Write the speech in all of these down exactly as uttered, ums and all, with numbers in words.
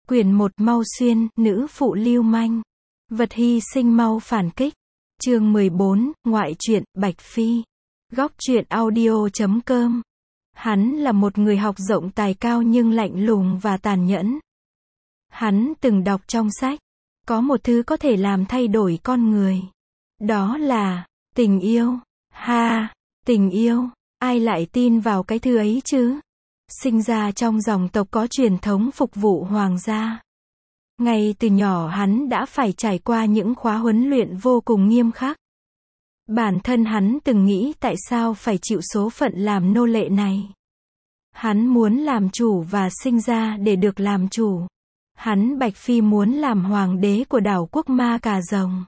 Quyển một Mau Xuyên, nữ phụ lưu manh. Vật hy sinh mau phản kích. Chương mười bốn, ngoại truyện, Bạch Phi. Góc truyện audio chấm com. Hắn là một người học rộng tài cao nhưng lạnh lùng và tàn nhẫn. Hắn từng đọc trong sách, có một thứ có thể làm thay đổi con người. Đó là tình yêu. Ha, tình yêu, ai lại tin vào cái thứ ấy chứ? Sinh ra trong dòng tộc có truyền thống phục vụ hoàng gia. Ngay từ nhỏ hắn đã phải trải qua những khóa huấn luyện vô cùng nghiêm khắc. Bản thân hắn từng nghĩ tại sao phải chịu số phận làm nô lệ này. Hắn muốn làm chủ và sinh ra để được làm chủ. Hắn Bạch Phi muốn làm hoàng đế của đảo quốc Ma Cà Rồng.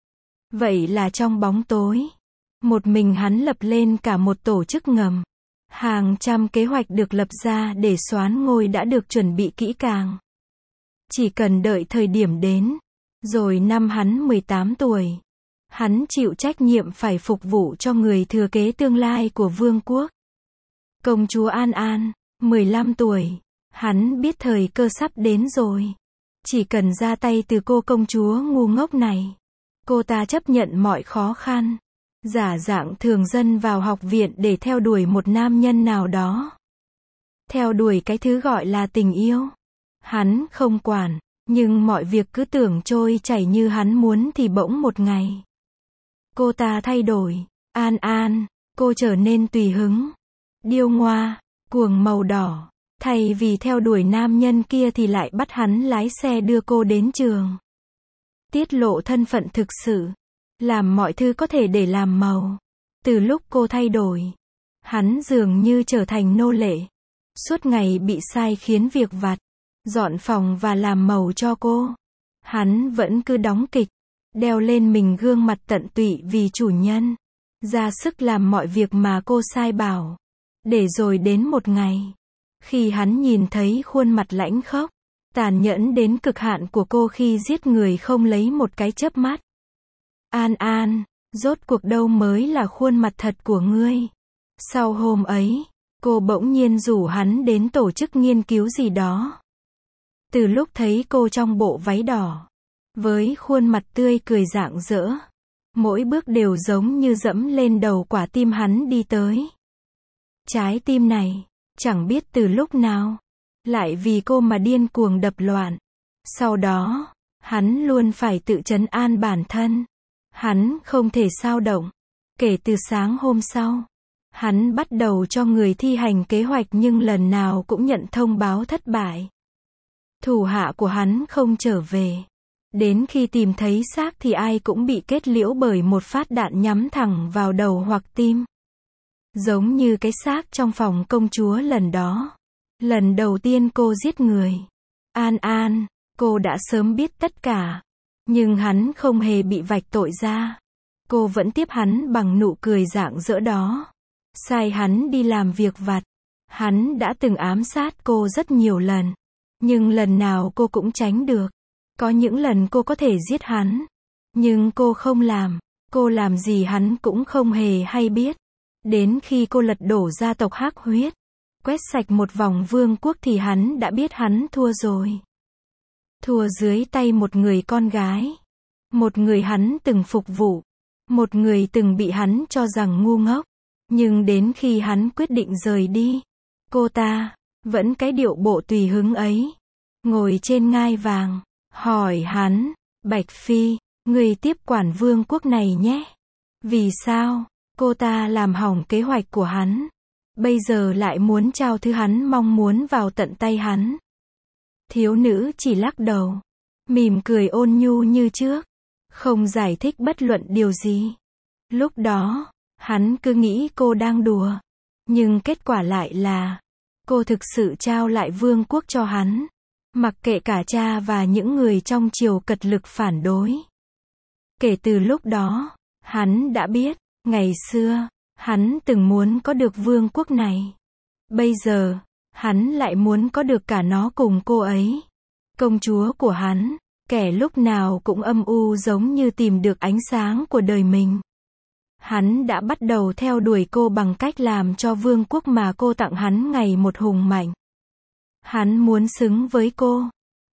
Vậy là trong bóng tối, một mình hắn lập lên cả một tổ chức ngầm. Hàng trăm kế hoạch được lập ra để soán ngôi đã được chuẩn bị kỹ càng. Chỉ cần đợi thời điểm đến, rồi năm hắn mười tám tuổi, hắn chịu trách nhiệm phải phục vụ cho người thừa kế tương lai của vương quốc. Công chúa An An, mười lăm tuổi, hắn biết thời cơ sắp đến rồi. Chỉ cần ra tay từ cô công chúa ngu ngốc này, cô ta chấp nhận mọi khó khăn, giả dạng thường dân vào học viện để theo đuổi một nam nhân nào đó. Theo đuổi cái thứ gọi là tình yêu. Hắn không quản, nhưng mọi việc cứ tưởng trôi chảy như hắn muốn thì bỗng một ngày, cô ta thay đổi. An An, cô trở nên tùy hứng, điêu ngoa, cuồng màu đỏ. Thay vì theo đuổi nam nhân kia thì lại bắt hắn lái xe đưa cô đến trường. Tiết lộ thân phận thực sự, làm mọi thứ có thể để làm màu. Từ lúc cô thay đổi, hắn dường như trở thành nô lệ. Suốt ngày bị sai khiến việc vặt, dọn phòng và làm màu cho cô. Hắn vẫn cứ đóng kịch, đeo lên mình gương mặt tận tụy vì chủ nhân, ra sức làm mọi việc mà cô sai bảo. Để rồi đến một ngày, khi hắn nhìn thấy khuôn mặt lãnh khốc, tàn nhẫn đến cực hạn của cô khi giết người không lấy một cái chớp mắt. An An, rốt cuộc đâu mới là khuôn mặt thật của ngươi? Sau hôm ấy, cô bỗng nhiên rủ hắn đến tổ chức nghiên cứu gì đó. Từ lúc thấy cô trong bộ váy đỏ, với khuôn mặt tươi cười rạng rỡ, mỗi bước đều giống như dẫm lên đầu quả tim hắn đi tới. Trái tim này, chẳng biết từ lúc nào, lại vì cô mà điên cuồng đập loạn. Sau đó, hắn luôn phải tự trấn an bản thân. Hắn không thể xao động. Kể từ sáng hôm sau, hắn bắt đầu cho người thi hành kế hoạch nhưng lần nào cũng nhận thông báo thất bại. Thủ hạ của hắn không trở về. Đến khi tìm thấy xác thì ai cũng bị kết liễu bởi một phát đạn nhắm thẳng vào đầu hoặc tim. Giống như cái xác trong phòng công chúa lần đó. Lần đầu tiên cô giết người. An An, cô đã sớm biết tất cả. Nhưng hắn không hề bị vạch tội ra. Cô vẫn tiếp hắn bằng nụ cười rạng rỡ đó. Sai hắn đi làm việc vặt. Hắn đã từng ám sát cô rất nhiều lần. Nhưng lần nào cô cũng tránh được. Có những lần cô có thể giết hắn. Nhưng cô không làm. Cô làm gì hắn cũng không hề hay biết. Đến khi cô lật đổ gia tộc Hắc Huyết, quét sạch một vòng vương quốc thì hắn đã biết hắn thua rồi. Thua dưới tay một người con gái. Một người hắn từng phục vụ. Một người từng bị hắn cho rằng ngu ngốc. Nhưng đến khi hắn quyết định rời đi, cô ta vẫn cái điệu bộ tùy hứng ấy, ngồi trên ngai vàng, hỏi hắn, Bạch Phi, người tiếp quản vương quốc này nhé. Vì sao? Cô ta làm hỏng kế hoạch của hắn. Bây giờ lại muốn trao thứ hắn mong muốn vào tận tay hắn. Thiếu nữ chỉ lắc đầu, mỉm cười ôn nhu như trước, không giải thích bất luận điều gì. Lúc đó, hắn cứ nghĩ cô đang đùa. Nhưng kết quả lại là, cô thực sự trao lại vương quốc cho hắn. Mặc kệ cả cha và những người trong triều cật lực phản đối. Kể từ lúc đó, hắn đã biết, ngày xưa, hắn từng muốn có được vương quốc này. Bây giờ, hắn lại muốn có được cả nó cùng cô ấy. Công chúa của hắn, kẻ lúc nào cũng âm u giống như tìm được ánh sáng của đời mình. Hắn đã bắt đầu theo đuổi cô bằng cách làm cho vương quốc mà cô tặng hắn ngày một hùng mạnh. Hắn muốn xứng với cô.